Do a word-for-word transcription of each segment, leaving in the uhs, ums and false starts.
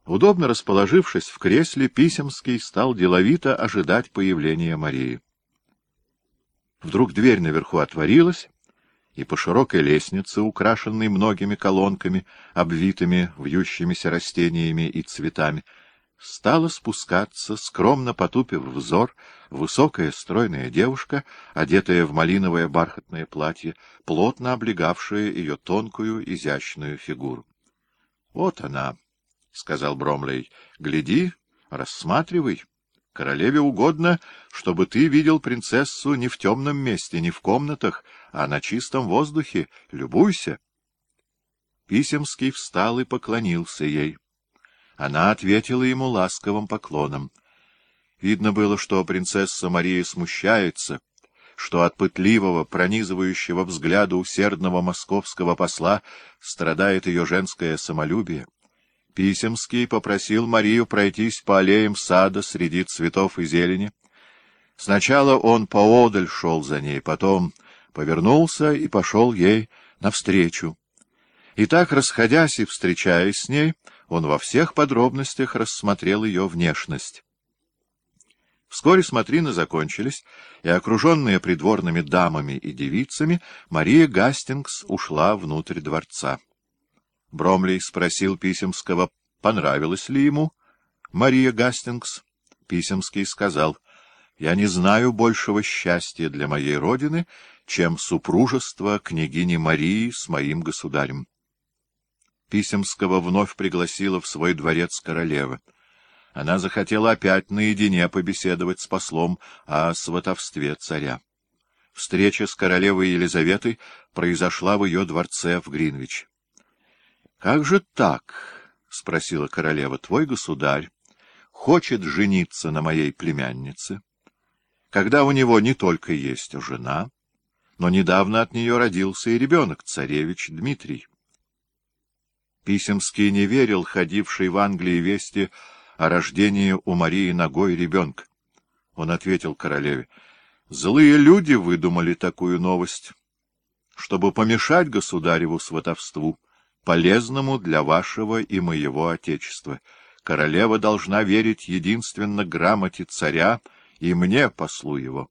Удобно расположившись в кресле, Писемский стал деловито ожидать появления Марии. Вдруг дверь наверху отворилась, и по широкой лестнице, украшенной многими колонками, обвитыми вьющимися растениями и цветами, стала спускаться, скромно потупив взор, высокая стройная девушка, одетая в малиновое бархатное платье, плотно облегавшее ее тонкую изящную фигуру. — Вот она, — сказал Бромлей, — гляди, рассматривай. Королеве угодно, чтобы ты видел принцессу не в темном месте, не в комнатах, а на чистом воздухе. Любуйся. Писемский встал и поклонился ей. Она ответила ему ласковым поклоном. Видно было, что принцесса Мария смущается, что от пытливого, пронизывающего взгляда усердного московского посла страдает ее женское самолюбие. Писемский попросил Марию пройтись по аллеям сада среди цветов и зелени. Сначала он поодаль шел за ней, потом повернулся и пошел ей навстречу. И так, расходясь и встречаясь с ней, он во всех подробностях рассмотрел ее внешность. Вскоре смотрины закончились, и, окруженная придворными дамами и девицами, Мария Гастингс ушла внутрь дворца. Бромлей спросил Писемского, понравилось ли ему Мария Гастингс. Писемский сказал: «Я не знаю большего счастья для моей родины, чем супружество княгини Марии с моим государем». Писемского вновь пригласила в свой дворец королева. Она захотела опять наедине побеседовать с послом о сватовстве царя. Встреча с королевой Елизаветой произошла в ее дворце в Гринвиче. — Как же так, — спросила королева, — твой государь хочет жениться на моей племяннице, когда у него не только есть жена, но недавно от нее родился и ребенок, царевич Дмитрий? Писемский не верил ходившей в Англии вести о рождении у Марии ногой ребенка. Он ответил королеве: «Злые люди выдумали такую новость, чтобы помешать государеву сватовству, полезному для вашего и моего отечества. Королева должна верить единственно грамоте царя и мне, послу его».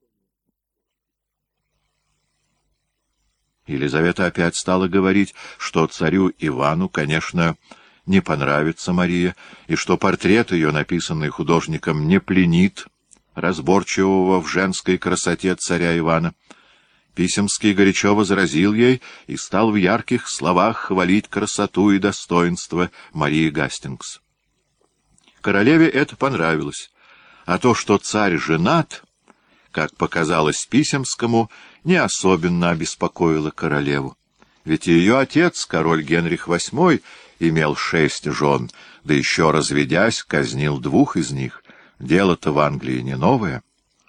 Елизавета опять стала говорить, что царю Ивану, конечно, не понравится Мария, и что портрет ее, написанный художником, не пленит разборчивого в женской красоте царя Ивана. Писемский горячо возразил ей и стал в ярких словах хвалить красоту и достоинство Марии Гастингс. Королеве это понравилось, а то, что царь женат, как показалось Писемскому, не особенно обеспокоило королеву. Ведь и ее отец, король Генрих восьмой, имел шесть жен, да еще, разведясь, казнил двух из них. Дело-то в Англии не новое.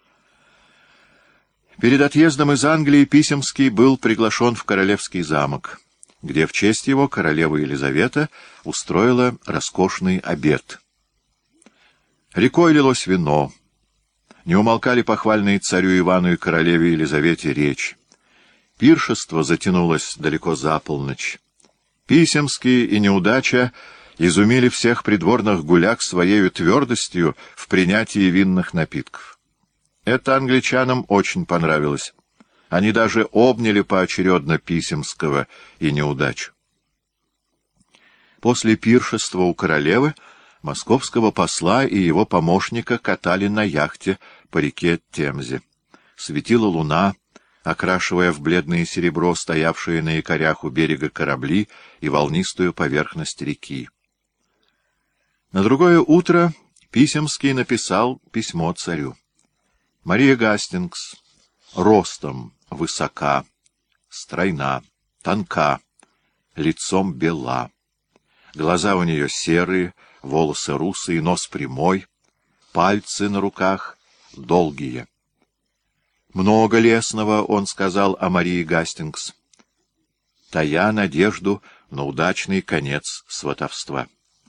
Перед отъездом из Англии Писемский был приглашен в королевский замок, где в честь его королева Елизавета устроила роскошный обед. Рекой лилось вино. Не умолкали похвальные царю Ивану и королеве Елизавете речи. Пиршество затянулось далеко за полночь. Писемский и неудача изумили всех придворных гуляк своею твердостью в принятии винных напитков. Это англичанам очень понравилось. Они даже обняли поочередно Писемского и неудачу. После пиршества у королевы московского посла и его помощника катали на яхте по реке Темзе. Светила луна, окрашивая в бледное серебро стоявшие на якорях у берега корабли и волнистую поверхность реки. На другое утро Писемский написал письмо царю. Мария Гастингс ростом высока, стройна, тонка, лицом бела. Глаза у нее серые, волосы русые, нос прямой, пальцы на руках долгие. Много лестного он сказал о Марии Гастингс, тая надежду на удачный конец сватовства.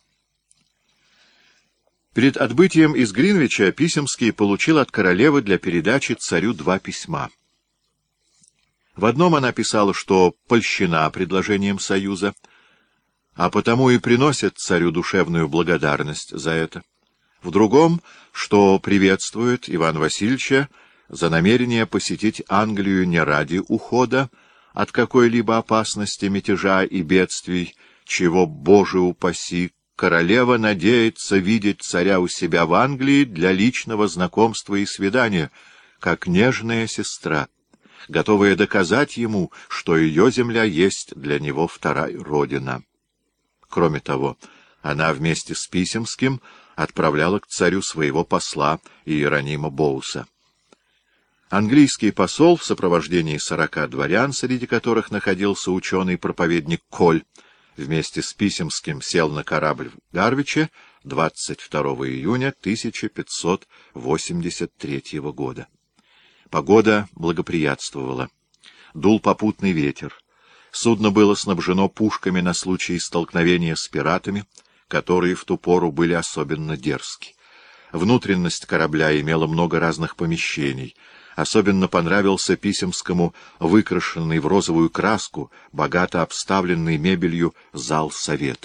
Перед отбытием из Гринвича Писемский получил от королевы для передачи царю два письма. В одном она писала, что польщена предложением союза, а потому и приносят царю душевную благодарность за это. В другом, что приветствует Ивана Васильевича за намерение посетить Англию не ради ухода от какой-либо опасности, мятежа и бедствий, чего, Боже упаси, королева надеется видеть царя у себя в Англии для личного знакомства и свидания, как нежная сестра, готовая доказать ему, что ее земля есть для него вторая родина. Кроме того, она вместе с Писемским отправляла к царю своего посла Иеронима Боуса. Английский посол в сопровождении сорока дворян, среди которых находился ученый-проповедник Коль, вместе с Писемским сел на корабль в Гарвиче двадцать второго июня тысяча пятьсот восемьдесят третьего года. Погода благоприятствовала. Дул попутный ветер. Судно было снабжено пушками на случай столкновения с пиратами, которые в ту пору были особенно дерзки. Внутренность корабля имела много разных помещений. Особенно понравился Писемскому выкрашенный в розовую краску, богато обставленный мебелью зал совета.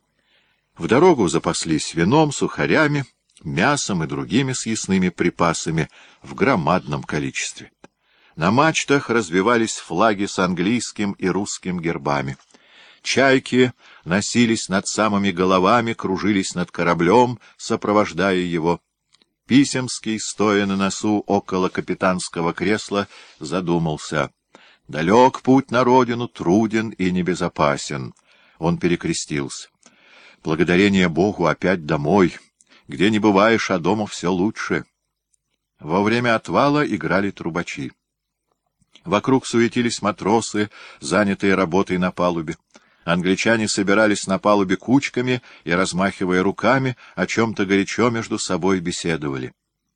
В дорогу запаслись вином, сухарями, мясом и другими съестными припасами в громадном количестве. На мачтах развивались флаги с английским и русским гербами. Чайки носились над самыми головами, кружились над кораблем, сопровождая его. Писемский, стоя на носу около капитанского кресла, задумался. Далек путь на родину, труден и небезопасен. Он перекрестился. Благодарение Богу опять домой. Где не бываешь, а дома все лучше. Во время отвала играли трубачи. Вокруг суетились матросы, занятые работой на палубе. Англичане собирались на палубе кучками и, размахивая руками, о чем-то горячо между собой беседовали.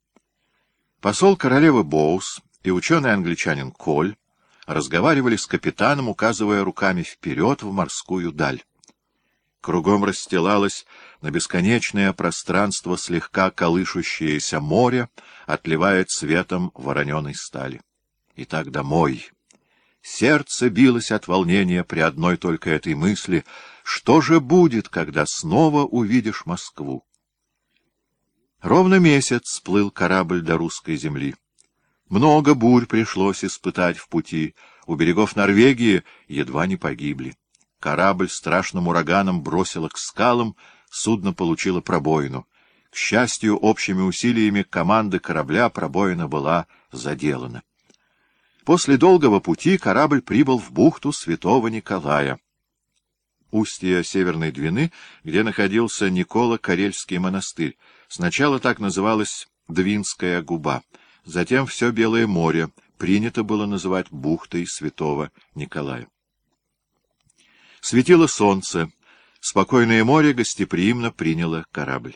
Посол королевы Боус и ученый-англичанин Коль разговаривали с капитаном, указывая руками вперед в морскую даль. Кругом расстилалось на бесконечное пространство слегка колышущееся море, отливая цветом вороненой стали. Итак, домой. Сердце билось от волнения при одной только этой мысли. Что же будет, когда снова увидишь Москву? Ровно месяц сплыл корабль до русской земли. Много бурь пришлось испытать в пути. У берегов Норвегии едва не погибли. Корабль страшным ураганом бросило к скалам, судно получило пробоину. К счастью, общими усилиями команды корабля пробоина была заделана. После долгого пути корабль прибыл в бухту Святого Николая, устье Северной Двины, где находился Николо-Карельский монастырь. Сначала так называлась Двинская губа, затем все Белое море принято было называть бухтой Святого Николая. Светило солнце, спокойное море гостеприимно приняло корабль.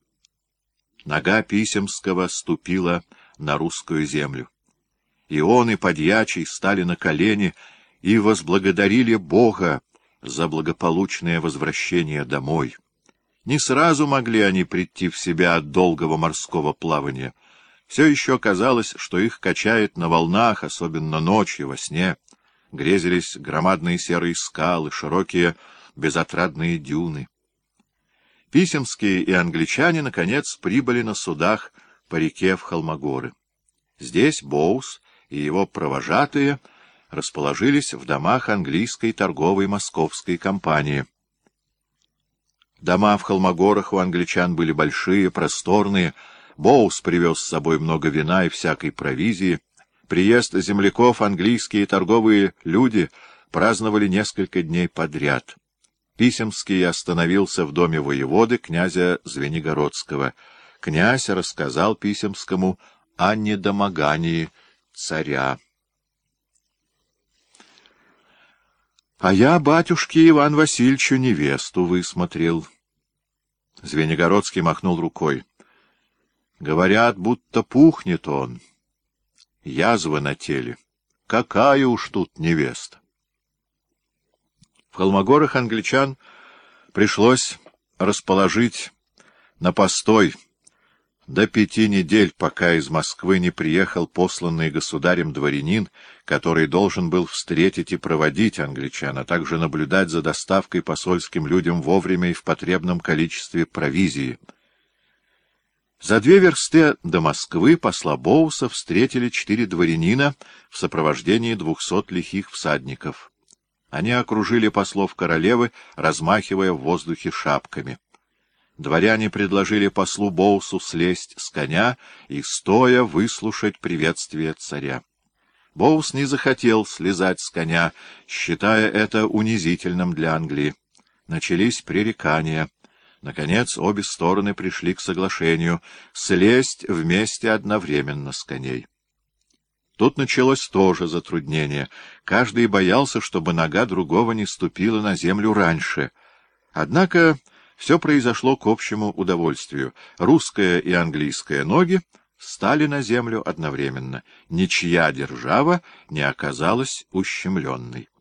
Нога Писемского ступила на русскую землю. И он, и подьячий стали на колени и возблагодарили Бога за благополучное возвращение домой. Не сразу могли они прийти в себя от долгого морского плавания. Все еще казалось, что их качает на волнах, особенно ночью, во сне. Грезились громадные серые скалы, широкие безотрадные дюны. Писемские и англичане, наконец, прибыли на судах по реке в Холмогоры. Здесь Боус и его провожатые расположились в домах английской торговой московской компании. Дома в Холмогорах у англичан были большие, просторные. Боус привез с собой много вина и всякой провизии. Приезд земляков английские торговые люди праздновали несколько дней подряд. Писемский остановился в доме воеводы князя Звенигородского. Князь рассказал Писемскому о недомогании царя. — А я, батюшке Иван Васильевичу, невесту высмотрел. Звенигородский махнул рукой. — Говорят, будто пухнет он. Язва на теле. Какая уж тут невеста! В Холмогорах англичан пришлось расположить на постой До пяти недель, пока из Москвы не приехал посланный государем дворянин, который должен был встретить и проводить англичан, а также наблюдать за доставкой посольским людям вовремя и в потребном количестве провизии. За две версты до Москвы посла Боуса встретили четыре дворянина в сопровождении двухсот лихих всадников. Они окружили послов королевы, размахивая в воздухе шапками. Дворяне предложили послу Боусу слезть с коня и стоя выслушать приветствие царя. Боус не захотел слезать с коня, считая это унизительным для Англии. Начались пререкания. Наконец обе стороны пришли к соглашению слезть вместе одновременно с коней. Тут началось тоже затруднение. Каждый боялся, чтобы нога другого не ступила на землю раньше. Однако все произошло к общему удовольствию. Русская и английская ноги стали на землю одновременно. Ничья держава не оказалась ущемленной.